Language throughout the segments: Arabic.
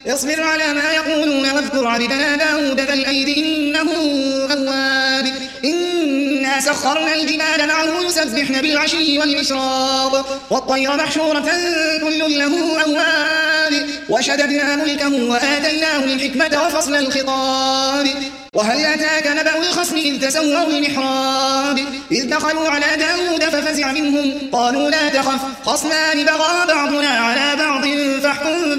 اصبر على ما يقولون واذكر عبدنا داود ذا الأيد إنه أواب إنا سخرنا الجبال معه يسبحن بالعشي والإشراق والطير محشورة كل له أواب وشددنا ملكه وآتيناه الحكمة وفصل الخطاب وهل أتاك نبأ الخصم إذ تسوروا المحراب إذ دخلوا على داود ففزع منهم قالوا لا تخف خصمان بغى بعضنا على بعض فاحكم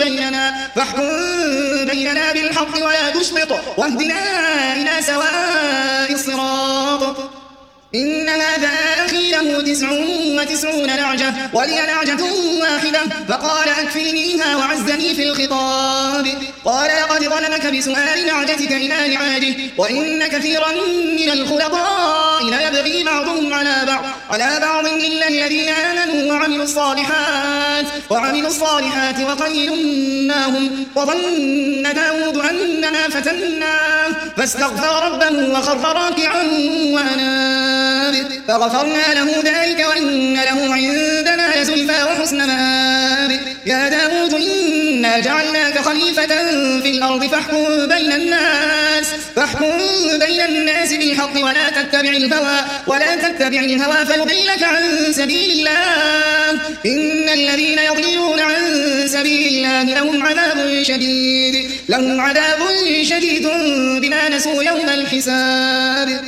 بيننا بالحق ولا تشطط واهدنا إلى سواء الصراط إن هذا أخي له 99 نعجة ولي نعجة واحدة فقال أكفلنيها وعزني في الخطاب قال لقد ظلمك بسؤال نعجتك إلى نعاجه وإن كثيرا من الخلطاء ليبغي بعضهم على بعض إلا الذين آمنوا وعملوا الصالحات وقليل وظن داود أننا فتناه فاستغفر ربه وخر راكعا وأناب فغفرنا له ذلك وإن له عندنا لزلفى وحسن مآب يا داود إنا جعلناك خليفة في الأرض فاحكم بين الناس بالحق ولا تتبع الهوى فيضلك عن سبيل الله إن الذين يضلون عن سبيل الله لهم عذاب شديد بما نسوا يوم الحساب